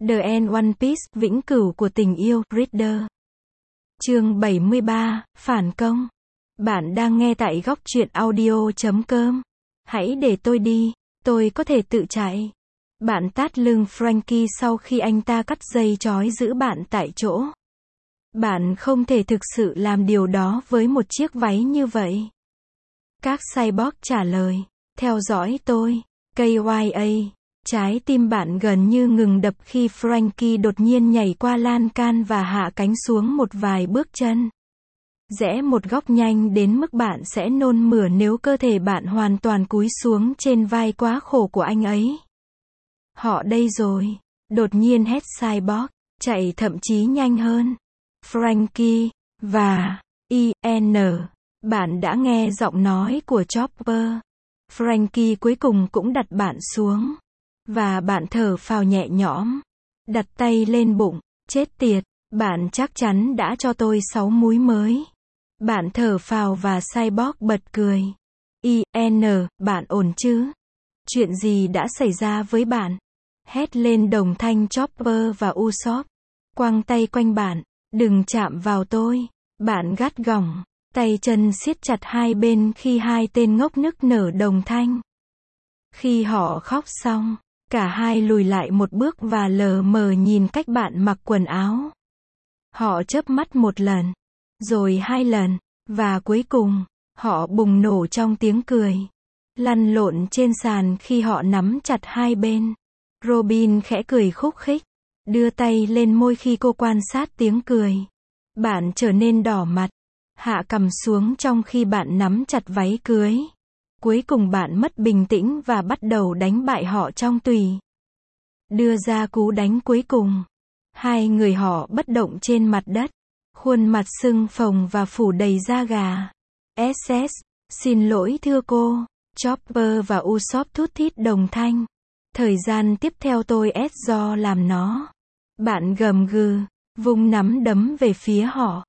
The End One Piece, vĩnh cửu của tình yêu, Reader. Chương 73, Phản công. Bạn đang nghe tại góc truyện audio.com. Hãy để tôi đi, tôi có thể tự chạy. Bạn tát lưng Franky sau khi anh ta cắt dây trói giữ bạn tại chỗ. Bạn không thể thực sự làm điều đó với một chiếc váy như vậy. Các cyborg trả lời, theo dõi tôi, KYA. Trái tim bạn gần như ngừng đập khi Franky đột nhiên nhảy qua lan can và hạ cánh xuống một vài bước chân. Rẽ một góc nhanh đến mức bạn sẽ nôn mửa nếu cơ thể bạn hoàn toàn cúi xuống trên vai quá khổ của anh ấy. Họ đây rồi, đột nhiên hét cyborg, chạy thậm chí nhanh hơn. Franky, và, IN, bạn đã nghe giọng nói của Chopper. Franky cuối cùng cũng đặt bạn xuống. Và bạn thở phào nhẹ nhõm. Đặt tay lên bụng, chết tiệt, bạn chắc chắn đã cho tôi 6 múi mới. Bạn thở phào và cyborg bật cười. IN, bạn ổn chứ? Chuyện gì đã xảy ra với bạn? Hét lên đồng thanh Chopper và Usopp. Quăng tay quanh bạn, đừng chạm vào tôi. Bạn gắt gỏng, tay chân siết chặt hai bên khi hai tên ngốc nức nở đồng thanh. Khi họ khóc xong, cả hai lùi lại một bước và lờ mờ nhìn cách bạn mặc quần áo. Họ chớp mắt một lần, rồi 2 lần, và cuối cùng, họ bùng nổ trong tiếng cười. Lăn lộn trên sàn khi họ nắm chặt hai bên. Robin khẽ cười khúc khích, đưa tay lên môi khi cô quan sát tiếng cười. Bạn trở nên đỏ mặt, hạ cằm xuống trong khi bạn nắm chặt váy cưới. Cuối cùng bạn mất bình tĩnh và bắt đầu đánh bại họ trong tùy. Đưa ra cú đánh cuối cùng. Hai người họ bất động trên mặt đất. Khuôn mặt sưng phồng và phủ đầy da gà. SS, xin lỗi thưa cô. Chopper và Usopp thút thít đồng thanh. Thời gian tiếp theo tôi do làm nó. Bạn gầm gừ, vung nắm đấm về phía họ.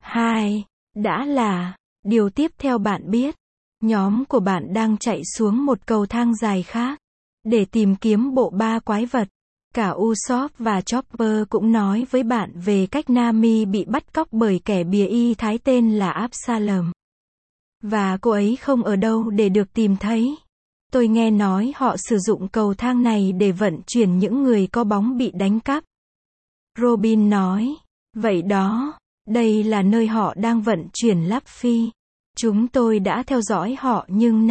Đã là, điều tiếp theo bạn biết. Nhóm của bạn đang chạy xuống một cầu thang dài khác, để tìm kiếm bộ ba quái vật. Cả Usopp và Chopper cũng nói với bạn về cách Nami bị bắt cóc bởi kẻ bìa y thái tên là Absalom. Và cô ấy không ở đâu để được tìm thấy. Tôi nghe nói họ sử dụng cầu thang này để vận chuyển những người có bóng bị đánh cắp. Robin nói, vậy đó, đây là nơi họ đang vận chuyển Luffy. Chúng tôi đã theo dõi họ nhưng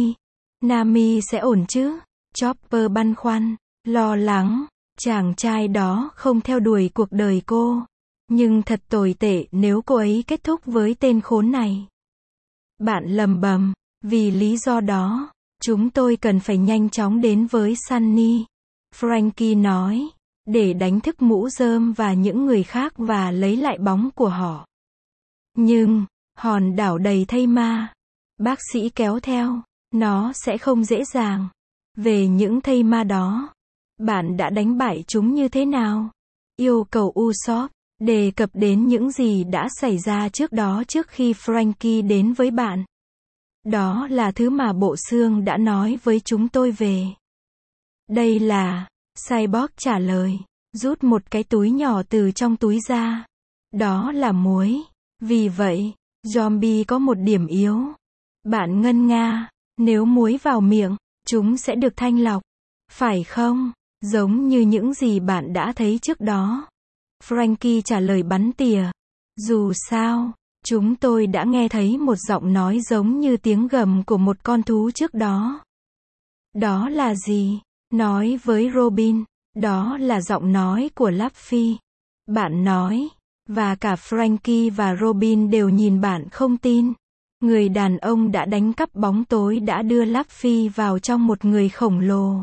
Nami sẽ ổn chứ? Chopper băn khoăn, lo lắng, chàng trai đó không theo đuổi cuộc đời cô. Nhưng thật tồi tệ nếu cô ấy kết thúc với tên khốn này. Bạn lầm bầm, vì lý do đó, chúng tôi cần phải nhanh chóng đến với Sunny. Franky nói, để đánh thức mũ rơm và những người khác và lấy lại bóng của họ. Nhưng, hòn đảo đầy thây ma. Bác sĩ kéo theo, nó sẽ không dễ dàng. Về những thây ma đó, bạn đã đánh bại chúng như thế nào? Yêu cầu Usopp, đề cập đến những gì đã xảy ra trước đó trước khi Franky đến với bạn. Đó là thứ mà bộ xương đã nói với chúng tôi về. Đây là, cyborg trả lời, rút một cái túi nhỏ từ trong túi ra. Đó là muối. Vì vậy, zombie có một điểm yếu. Bạn ngân nga, nếu muối vào miệng, chúng sẽ được thanh lọc. Phải không? Giống như những gì bạn đã thấy trước đó. Franky trả lời bắn tỉa. Dù sao, chúng tôi đã nghe thấy một giọng nói giống như tiếng gầm của một con thú trước đó. Đó là gì? Nói với Robin, đó là giọng nói của Luffy. Bạn nói. Và cả Franky và Robin đều nhìn bạn không tin. Người đàn ông đã đánh cắp bóng tối đã đưa Luffy vào trong một người khổng lồ.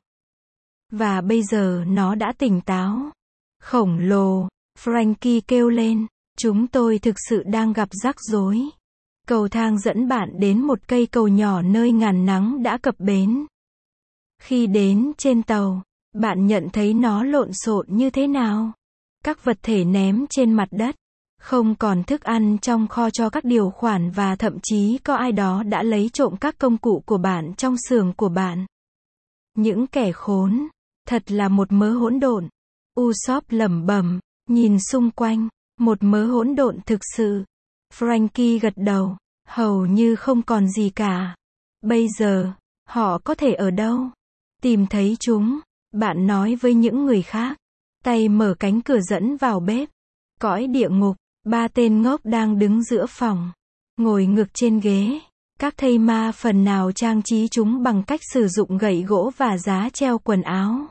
Và bây giờ nó đã tỉnh táo. Khổng lồ, Franky kêu lên, chúng tôi thực sự đang gặp rắc rối. Cầu thang dẫn bạn đến một cây cầu nhỏ nơi ngàn nắng đã cập bến. Khi đến trên tàu, bạn nhận thấy nó lộn xộn như thế nào? Các vật thể ném trên mặt đất. Không còn thức ăn trong kho cho các điều khoản và thậm chí có ai đó đã lấy trộm các công cụ của bạn trong xưởng của bạn. Những kẻ khốn. Thật là một mớ hỗn độn. Usopp lẩm bẩm, nhìn xung quanh, một mớ hỗn độn thực sự. Franky gật đầu, hầu như không còn gì cả. Bây giờ, họ có thể ở đâu? Tìm thấy chúng, bạn nói với những người khác. Tay mở cánh cửa dẫn vào bếp. Cõi địa ngục, ba tên ngốc đang đứng giữa phòng. Ngồi ngược trên ghế. Các thây ma phần nào trang trí chúng bằng cách sử dụng gậy gỗ và giá treo quần áo.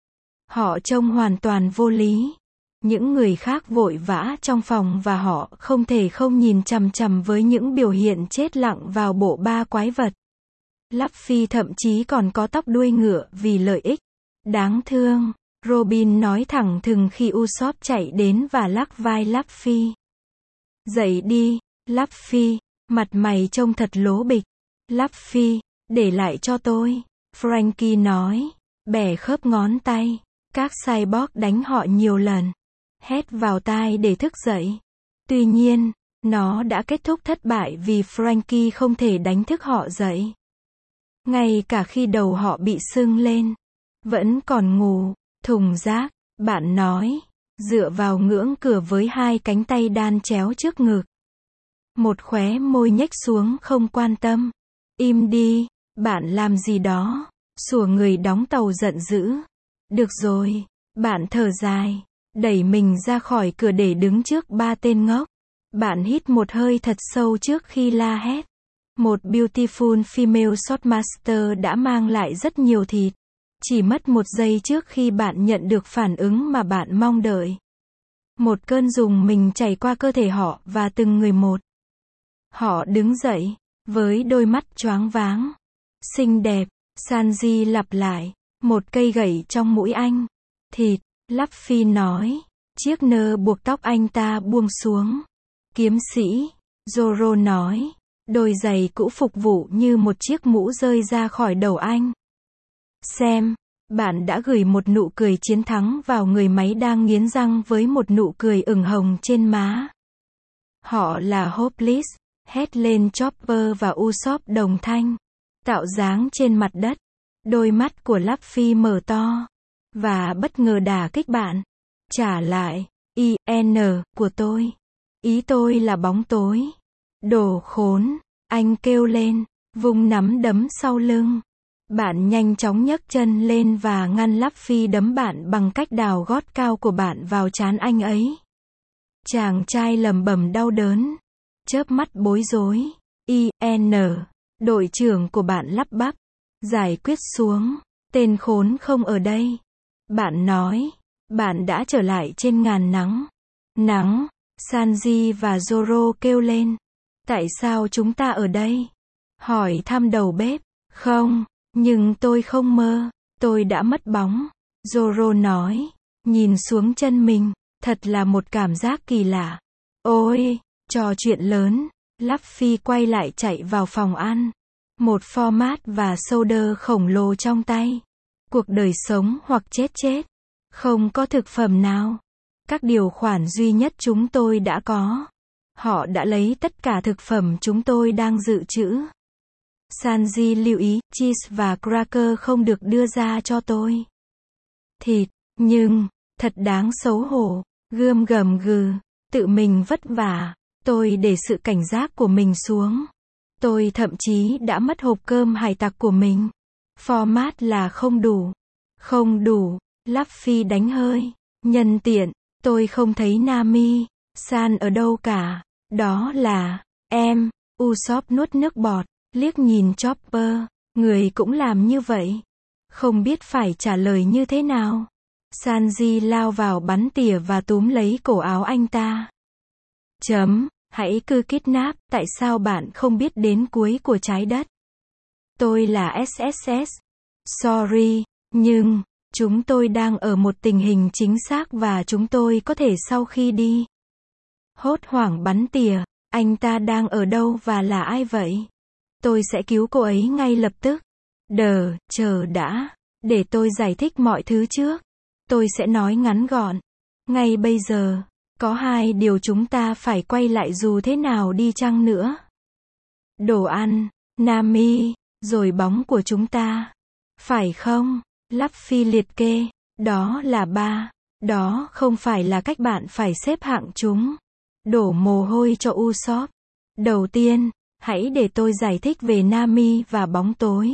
Họ trông hoàn toàn vô lý. Những người khác vội vã trong phòng và họ không thể không nhìn chằm chằm với những biểu hiện chết lặng vào bộ ba quái vật. Luffy thậm chí còn có tóc đuôi ngựa vì lợi ích. Đáng thương, Robin nói thẳng thừng khi Usopp chạy đến và lắc vai Luffy. Dậy đi, Luffy, mặt mày trông thật lố bịch. Luffy, để lại cho tôi, Franky nói, bẻ khớp ngón tay. Các cyborg đánh họ nhiều lần. Hét vào tai để thức dậy. Tuy nhiên, nó đã kết thúc thất bại vì Franky không thể đánh thức họ dậy. Ngay cả khi đầu họ bị sưng lên, vẫn còn ngủ. Thùng rác, bạn nói, dựa vào ngưỡng cửa với hai cánh tay đan chéo trước ngực. Một khóe môi nhếch xuống không quan tâm. Im đi, bạn làm gì đó, sủa người đóng tàu giận dữ. Được rồi, bạn thở dài, đẩy mình ra khỏi cửa để đứng trước ba tên ngốc. Bạn hít một hơi thật sâu trước khi la hét. Một beautiful female shotmaster đã mang lại rất nhiều thịt. Chỉ mất 1 giây trước khi bạn nhận được phản ứng mà bạn mong đợi. Một cơn rùng mình chảy qua cơ thể họ và từng người một. Họ đứng dậy, với đôi mắt choáng váng. Xinh đẹp, Sanji lặp lại, một cây gậy trong mũi anh. Thịt, Luffy nói. Chiếc nơ buộc tóc anh ta buông xuống. Kiếm sĩ, Zoro nói. Đôi giày cũ phục vụ như một chiếc mũ rơi ra khỏi đầu anh. Xem, bạn đã gửi một nụ cười chiến thắng vào người máy đang nghiến răng với một nụ cười ửng hồng trên má. Họ là Hopeless, hét lên Chopper và Usopp đồng thanh. Tạo dáng trên mặt đất. Đôi mắt của Luffy mở to. Và bất ngờ đả kích bạn. Trả lại, IN của tôi. Ý tôi là bóng tối. Đồ khốn, anh kêu lên, vung nắm đấm sau lưng. Bạn nhanh chóng nhấc chân lên và ngăn Luffy đấm bạn bằng cách đào gót cao của bạn vào trán anh ấy. Chàng trai lẩm bẩm đau đớn. Chớp mắt bối rối. IN. Đội trưởng của bạn lắp bắp. Giải quyết xuống. Tên khốn không ở đây. Bạn nói. Bạn đã trở lại trên ngàn nắng. Nắng. Sanji và Zoro kêu lên. Tại sao chúng ta ở đây? Hỏi thăm đầu bếp. Không, nhưng tôi không mơ. Tôi đã mất bóng. Zoro nói. Nhìn xuống chân mình. Thật là một cảm giác kỳ lạ. Ôi, trò chuyện lớn. Luffy quay lại chạy vào phòng ăn. Một format và soda khổng lồ trong tay. Cuộc đời sống hoặc chết chết. Không có thực phẩm nào. Các điều khoản duy nhất chúng tôi đã có. Họ đã lấy tất cả thực phẩm chúng tôi đang dự trữ. Sanji lưu ý, cheese và cracker không được đưa ra cho tôi. Thịt, nhưng, thật đáng xấu hổ. Gươm gầm gừ, tự mình vất vả. Tôi để sự cảnh giác của mình xuống. Tôi thậm chí đã mất hộp cơm hải tặc của mình. Format là không đủ. Không đủ, Luffy đánh hơi. Nhân tiện, tôi không thấy Nami, San ở đâu cả. Đó là, em, Usopp nuốt nước bọt, liếc nhìn Chopper, người cũng làm như vậy. Không biết phải trả lời như thế nào. Sanji lao vào bắn tỉa và túm lấy cổ áo anh ta. Hãy cứ kidnap, tại sao bạn không biết đến cuối của trái đất? Tôi là SSS. Sorry, nhưng, chúng tôi đang ở một tình hình chính xác và chúng tôi có thể sau khi đi. Hốt hoảng bắn tỉa, anh ta đang ở đâu và là ai vậy? Tôi sẽ cứu cô ấy ngay lập tức. Chờ đã, để tôi giải thích mọi thứ trước. Tôi sẽ nói ngắn gọn. Ngay bây giờ, có 2 điều chúng ta phải quay lại dù thế nào đi chăng nữa. Đồ ăn, Nami, rồi bóng của chúng ta. Phải không? Luffy liệt kê, đó là 3. Đó không phải là cách bạn phải xếp hạng chúng. Đổ mồ hôi cho Usopp. Đầu tiên, hãy để tôi giải thích về Nami và bóng tối.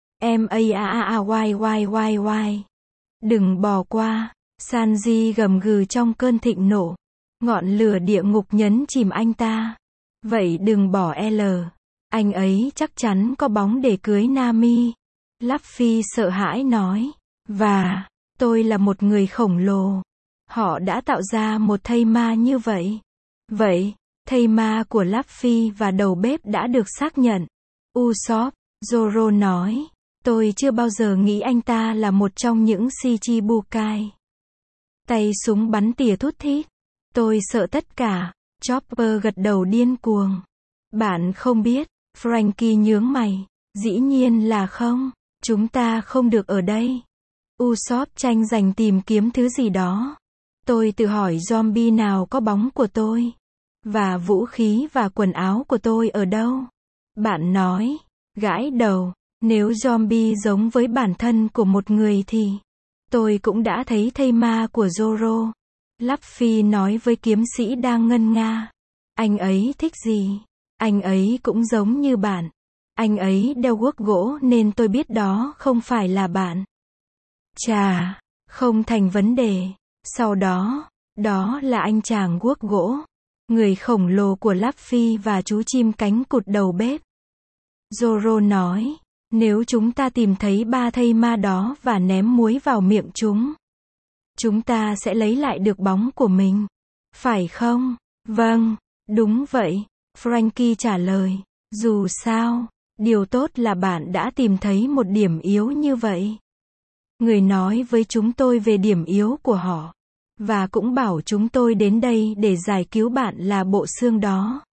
MAAAYYYY. Đừng bỏ qua. Sanji gầm gừ trong cơn thịnh nộ. Ngọn lửa địa ngục nhấn chìm anh ta. Vậy đừng bỏ L. Anh ấy chắc chắn có bóng để cưới Nami. Luffy sợ hãi nói. Và, tôi là một người khổng lồ. Họ đã tạo ra một thây ma như vậy. Vậy, thây ma của Luffy và đầu bếp đã được xác nhận. Usopp, Zoro nói. Tôi chưa bao giờ nghĩ anh ta là một trong những Shichibukai. Tay súng bắn tỉa thút thít. Tôi sợ tất cả. Chopper gật đầu điên cuồng. Bạn không biết. Frankie nhướng mày. Dĩ nhiên là không. Chúng ta không được ở đây. Usopp tranh giành tìm kiếm thứ gì đó. Tôi tự hỏi zombie nào có bóng của tôi. Và vũ khí và quần áo của tôi ở đâu? Bạn nói. Gãi đầu. Nếu zombie giống với bản thân của một người thì tôi cũng đã thấy thây ma của Zoro. Luffy nói với kiếm sĩ đang ngân nga. Anh ấy thích gì? Anh ấy cũng giống như bạn. Anh ấy đeo guốc gỗ nên tôi biết đó không phải là bạn. Chà, không thành vấn đề. Sau đó, đó là anh chàng guốc gỗ. Người khổng lồ của Luffy và chú chim cánh cụt đầu bếp. Zoro nói, nếu chúng ta tìm thấy ba thây ma đó và ném muối vào miệng chúng ta sẽ lấy lại được bóng của mình. Phải không? Vâng, đúng vậy. Frankie trả lời. Dù sao, điều tốt là bạn đã tìm thấy một điểm yếu như vậy. Người nói với chúng tôi về điểm yếu của họ. Và cũng bảo chúng tôi đến đây để giải cứu bạn là bộ xương đó.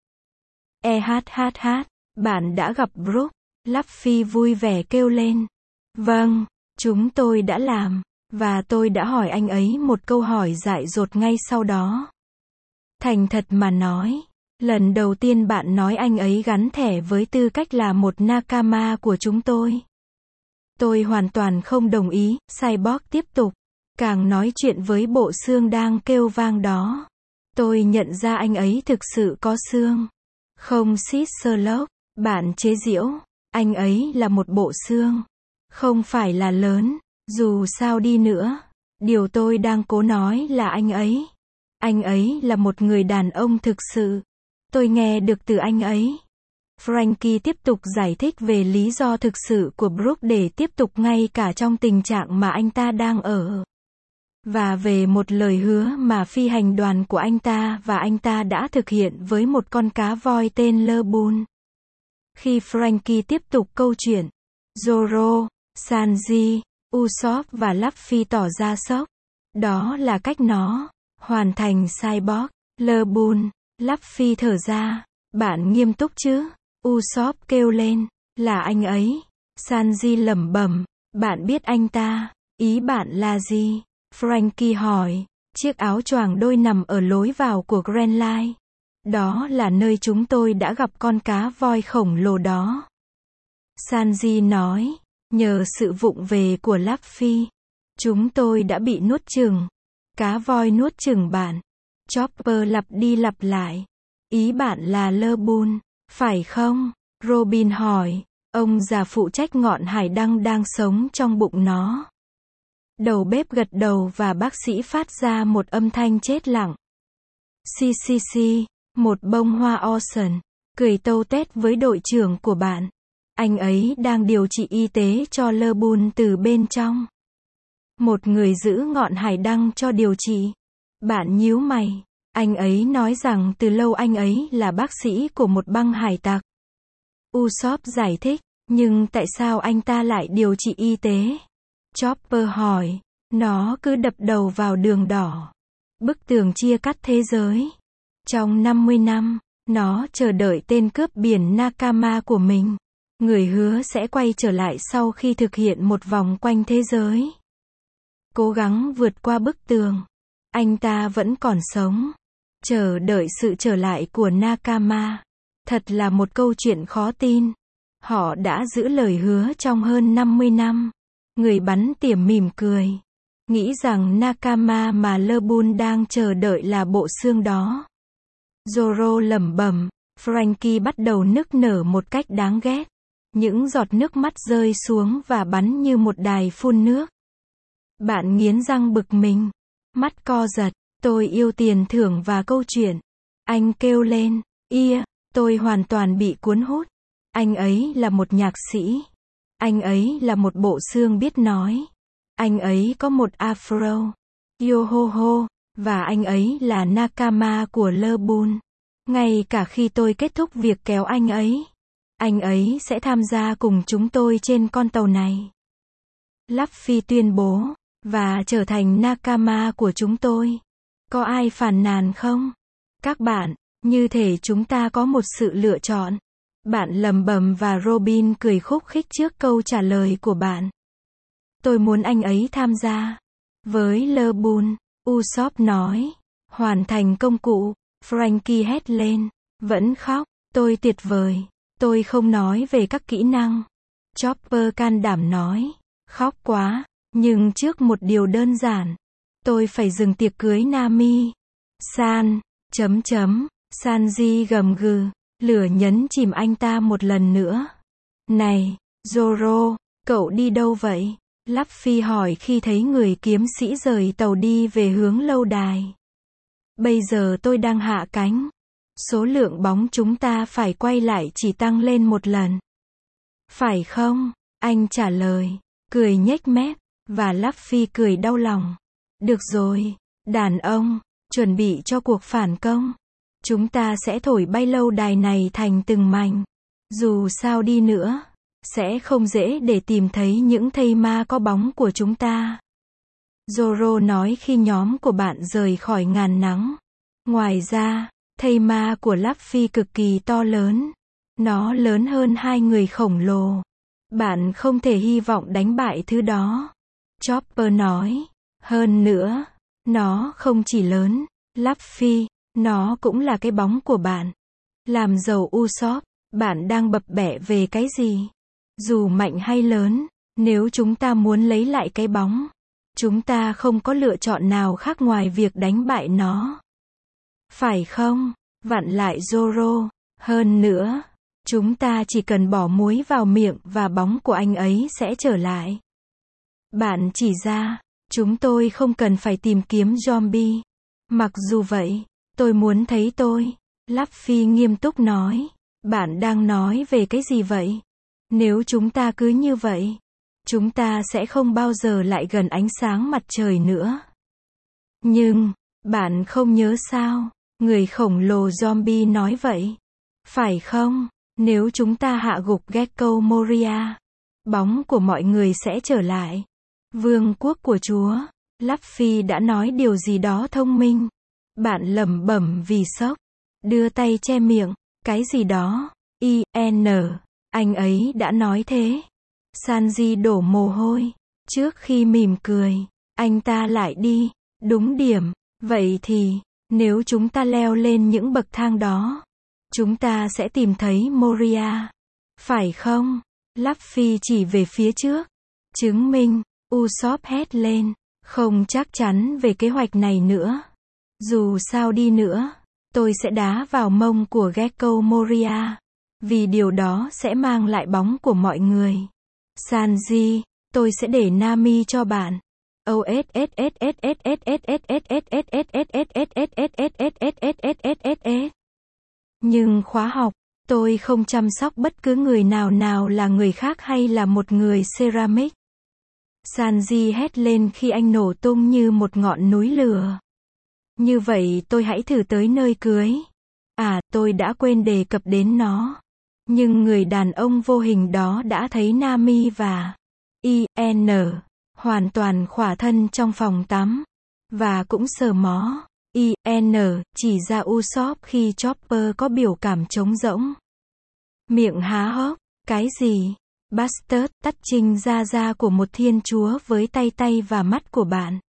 Bạn đã gặp Brook. Luffy vui vẻ kêu lên. Vâng, chúng tôi đã làm. Và tôi đã hỏi anh ấy một câu hỏi dại dột ngay sau đó. Thành thật mà nói, lần đầu tiên bạn nói anh ấy gắn thẻ với tư cách là một nakama của chúng tôi. Tôi hoàn toàn không đồng ý, Cyborg tiếp tục. Càng nói chuyện với bộ xương đang kêu vang đó. Tôi nhận ra anh ấy thực sự có xương. Không Sid Sherlock, bạn chế giễu. Anh ấy là một bộ xương. Không phải là lớn. Dù sao đi nữa. Điều tôi đang cố nói là anh ấy. Anh ấy là một người đàn ông thực sự. Tôi nghe được từ anh ấy. Frankie tiếp tục giải thích về lý do thực sự của Brook để tiếp tục ngay cả trong tình trạng mà anh ta đang ở. Và về một lời hứa mà phi hành đoàn của anh ta và anh ta đã thực hiện với một con cá voi tên Lebun. Khi Frankie tiếp tục câu chuyện, Zoro, Sanji, Usopp và Luffy tỏ ra sốc. Đó là cách nó hoàn thành Cyborg. Lebun, Luffy thở ra. Bạn nghiêm túc chứ? Usopp kêu lên. Là anh ấy. Sanji lẩm bẩm. Bạn biết anh ta. Ý bạn là gì? Frankie hỏi. Chiếc áo choàng đôi nằm ở lối vào của Grand Line. Đó là nơi chúng tôi đã gặp con cá voi khổng lồ đó. Sanji nói. Nhờ sự vụng về của Luffy, chúng tôi đã bị nuốt chửng. Cá voi nuốt chửng bạn. Chopper lặp đi lặp lại. Ý bạn là Lebun, phải không? Robin hỏi. Ông già phụ trách ngọn hải đăng đang sống trong bụng nó. Đầu bếp gật đầu và bác sĩ phát ra một âm thanh chết lặng. Xì, một bông hoa Ocean, cười tâu tét với đội trưởng của bạn. Anh ấy đang điều trị y tế cho Lebun từ bên trong. Một người giữ ngọn hải đăng cho điều trị. Bạn nhíu mày. Anh ấy nói rằng từ lâu anh ấy là bác sĩ của một băng hải tặc. Usopp giải thích. Nhưng tại sao anh ta lại điều trị y tế? Chopper hỏi. Nó cứ đập đầu vào đường đỏ. Bức tường chia cắt thế giới. Trong 50 năm, nó chờ đợi tên cướp biển Nakama của mình. Người hứa sẽ quay trở lại sau khi thực hiện một vòng quanh thế giới. Cố gắng vượt qua bức tường. Anh ta vẫn còn sống. Chờ đợi sự trở lại của Nakama. Thật là một câu chuyện khó tin. Họ đã giữ lời hứa trong hơn 50 năm. Người bắn tỉa mỉm cười. nghĩ rằng Nakama mà LeBun đang chờ đợi là bộ xương đó. Zoro lẩm bẩm, Franky bắt đầu nức nở một cách đáng ghét. Những giọt nước mắt rơi xuống và bắn như một đài phun nước. Bạn nghiến răng bực mình. Mắt co giật, tôi yêu tiền thưởng và câu chuyện. Anh kêu lên, tôi hoàn toàn bị cuốn hút. Anh ấy là một nhạc sĩ. Anh ấy là một bộ xương biết nói. Anh ấy có một afro. Yohoho, và anh ấy là Nakama của LeBun. Ngay cả khi tôi kết thúc việc kéo anh ấy sẽ tham gia cùng chúng tôi trên con tàu này. Luffy tuyên bố, và trở thành Nakama của chúng tôi. Có ai phàn nàn không? Các bạn, như thể chúng ta có một sự lựa chọn. Bạn lẩm bẩm và Robin cười khúc khích trước câu trả lời của bạn. Tôi muốn anh ấy tham gia. Với LeBun, Usopp nói. Hoàn thành công cụ. Franky hét lên. Vẫn khóc. Tôi tuyệt vời. Tôi không nói về các kỹ năng. Chopper can đảm nói. Khóc quá. Nhưng trước một điều đơn giản. Tôi phải dừng tiệc cưới Nami. Sanji gầm gừ. Lửa nhấn chìm anh ta một lần nữa. Này, Zoro, cậu đi đâu vậy? Luffy hỏi khi thấy người kiếm sĩ rời tàu đi về hướng lâu đài. Bây giờ tôi đang hạ cánh. Số lượng bóng chúng ta phải quay lại chỉ tăng lên một lần. Phải không? Anh trả lời, cười nhếch mép, và Luffy cười đau lòng. Được rồi, đàn ông, chuẩn bị cho cuộc phản công. Chúng ta sẽ thổi bay lâu đài này thành từng mảnh. Dù sao đi nữa, sẽ không dễ để tìm thấy những thây ma có bóng của chúng ta. Zoro nói khi nhóm của bạn rời khỏi ngàn nắng. Ngoài ra, thây ma của Luffy cực kỳ to lớn. Nó lớn hơn hai người khổng lồ. Bạn không thể hy vọng đánh bại thứ đó. Chopper nói. Hơn nữa, nó không chỉ lớn, Luffy, nó cũng là cái bóng của bạn. Làm giàu Usopp, bạn đang bập bẹ về cái gì? Dù mạnh hay lớn, nếu chúng ta muốn lấy lại cái bóng, chúng ta không có lựa chọn nào khác ngoài việc đánh bại nó. Phải không? Vặn lại Zoro. Hơn nữa, chúng ta chỉ cần bỏ muối vào miệng và bóng của anh ấy sẽ trở lại. Bạn chỉ ra, chúng tôi không cần phải tìm kiếm zombie. Mặc dù vậy, tôi muốn thấy tôi. Luffy nghiêm túc nói. Bạn đang nói về cái gì vậy? Nếu chúng ta cứ như vậy, chúng ta sẽ không bao giờ lại gần ánh sáng mặt trời nữa. Nhưng, bạn không nhớ sao? Người khổng lồ zombie nói vậy. Phải không? Nếu chúng ta hạ gục Gecko Moria, bóng của mọi người sẽ trở lại. Vương quốc của Chúa. Luffy đã nói điều gì đó thông minh. Bạn lẩm bẩm vì sốc. Đưa tay che miệng. Cái gì đó. Anh ấy đã nói thế. Sanji đổ mồ hôi. Trước khi mỉm cười, anh ta lại đi. Đúng điểm. Vậy thì, nếu chúng ta leo lên những bậc thang đó, chúng ta sẽ tìm thấy Moria. Phải không? Luffy chỉ về phía trước. Chứng minh. Usopp hét lên. Không chắc chắn về kế hoạch này nữa. Dù sao đi nữa, tôi sẽ đá vào mông của Gecko Moria. Vì điều đó sẽ mang lại bóng của mọi người. Sanji, tôi sẽ để Nami cho bạn. Nhưng khóa học, tôi không chăm sóc bất cứ người nào là người khác hay là một người ceramic. Sanji hét lên khi anh nổ tung như một ngọn núi lửa. Như vậy tôi hãy thử tới nơi cưới. Tôi đã quên đề cập đến nó. Nhưng người đàn ông vô hình đó đã thấy Nami và hoàn toàn khỏa thân trong phòng tắm. Và cũng sờ mó. Chỉ ra Usopp khi Chopper có biểu cảm trống rỗng. Miệng há hốc. Cái gì? Bastard, tắt trinh ra của một thiên chúa với tay và mắt của bạn.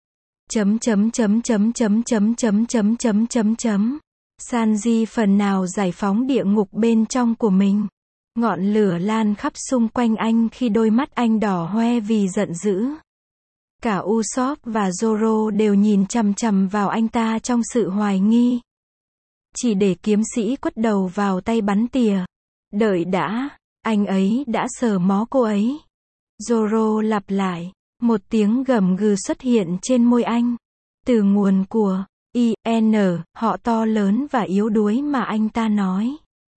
Sanji phần nào giải phóng địa ngục bên trong của mình. Ngọn lửa lan khắp xung quanh anh khi đôi mắt anh đỏ hoe vì giận dữ. Cả Usopp và Zoro đều nhìn chằm chằm vào anh ta trong sự hoài nghi. Chỉ để kiếm sĩ quất đầu vào tay bắn tỉa. Đợi đã, anh ấy đã sờ mó cô ấy. Zoro lặp lại. Một tiếng gầm gừ xuất hiện trên môi anh. Từ nguồn của IN, họ to lớn và yếu đuối mà anh ta nói.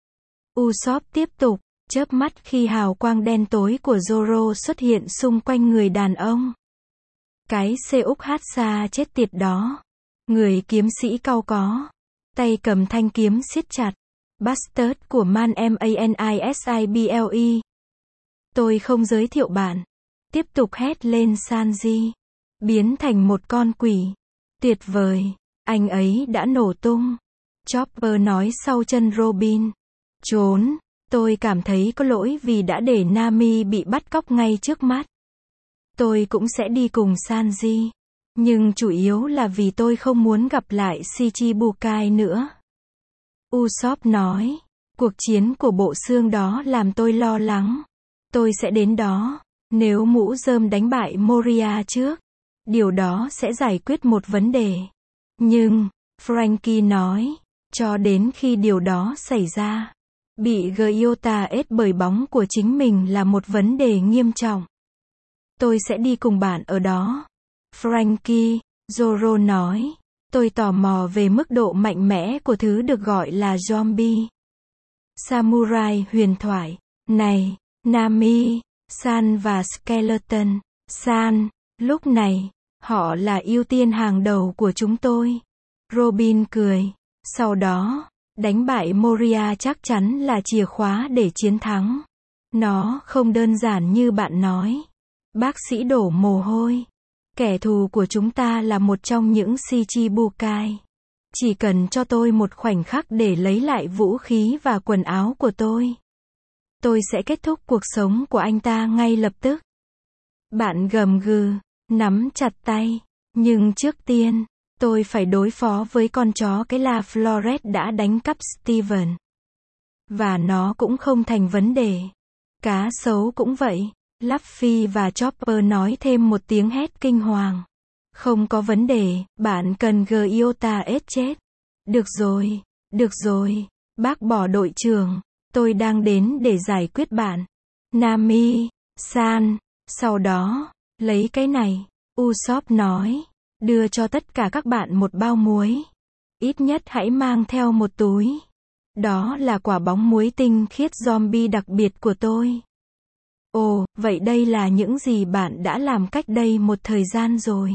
Usopp tiếp tục, chớp mắt khi hào quang đen tối của Zoro xuất hiện xung quanh người đàn ông. Cái Seuhasa chết tiệt đó. Người kiếm sĩ cau có. Tay cầm thanh kiếm siết chặt. Bastard của Man Manisble. Tôi không giới thiệu bạn. Tiếp tục hét lên Sanji. Biến thành một con quỷ. Tuyệt vời. Anh ấy đã nổ tung. Chopper nói sau chân Robin. Trốn. Tôi cảm thấy có lỗi vì đã để Nami bị bắt cóc ngay trước mắt. Tôi cũng sẽ đi cùng Sanji. Nhưng chủ yếu là vì tôi không muốn gặp lại Shichibukai nữa. Usopp nói. Cuộc chiến của bộ xương đó làm tôi lo lắng. Tôi sẽ đến đó. Nếu mũ rơm đánh bại Moria trước, điều đó sẽ giải quyết một vấn đề. Nhưng, Franky nói, cho đến khi điều đó xảy ra, bị Gyota ết bởi bóng của chính mình là một vấn đề nghiêm trọng. Tôi sẽ đi cùng bạn ở đó. Franky, Zoro nói, tôi tò mò về mức độ mạnh mẽ của thứ được gọi là zombie. Samurai huyền thoại. Này, Nami, San và Skeleton. San, lúc này, họ là ưu tiên hàng đầu của chúng tôi. Robin cười. Sau đó, đánh bại Moria chắc chắn là chìa khóa để chiến thắng. Nó không đơn giản như bạn nói. Bác sĩ đổ mồ hôi. Kẻ thù của chúng ta là một trong những Shichibukai. Chỉ cần cho tôi một khoảnh khắc để lấy lại vũ khí và quần áo của tôi sẽ kết thúc cuộc sống của anh ta ngay lập tức. Bạn gầm gừ, nắm chặt tay. Nhưng trước tiên, tôi phải đối phó với con chó cái La Flores đã đánh cắp Steven. Và nó cũng không thành vấn đề. Cá sấu cũng vậy. Luffy và Chopper nói thêm một tiếng hét kinh hoàng. Không có vấn đề, bạn cần Gyota ết chết. Được rồi, bác bỏ đội trưởng. Tôi đang đến để giải quyết bạn. Nami, San. Sau đó, lấy cái này. Usopp nói. Đưa cho tất cả các bạn một bao muối. Ít nhất hãy mang theo một túi. Đó là quả bóng muối tinh khiết zombie đặc biệt của tôi. Ồ, vậy đây là những gì bạn đã làm cách đây một thời gian rồi.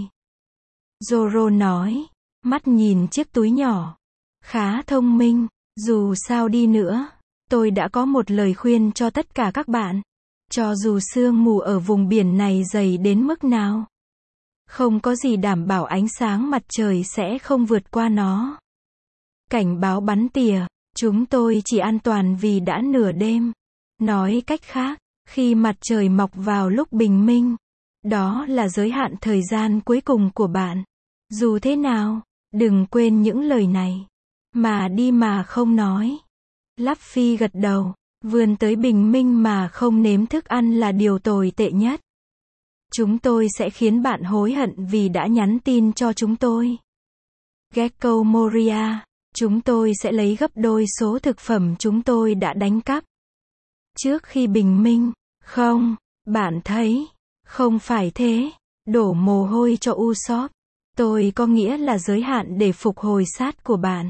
Zoro nói. Mắt nhìn chiếc túi nhỏ. Khá thông minh. Dù sao đi nữa, tôi đã có một lời khuyên cho tất cả các bạn. Cho dù sương mù ở vùng biển này dày đến mức nào, không có gì đảm bảo ánh sáng mặt trời sẽ không vượt qua nó. Cảnh báo bắn tỉa, chúng tôi chỉ an toàn vì đã nửa đêm. Nói cách khác, khi mặt trời mọc vào lúc bình minh, đó là giới hạn thời gian cuối cùng của bạn. Dù thế nào, đừng quên những lời này. Mà đi mà không nói. Luffy gật đầu. Vươn tới bình minh mà không nếm thức ăn là điều tồi tệ nhất. Chúng tôi sẽ khiến bạn hối hận vì đã nhắn tin cho chúng tôi. Gekko Moria, chúng tôi sẽ lấy gấp đôi số thực phẩm chúng tôi đã đánh cắp. Trước khi bình minh, không, bạn thấy, không phải thế, đổ mồ hôi cho Usopp. Tôi có nghĩa là giới hạn để phục hồi sát của bạn.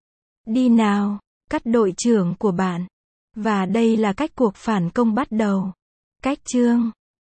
Đi nào, cắt đội trưởng của bạn. Và đây là cách cuộc phản công bắt đầu. Cách chương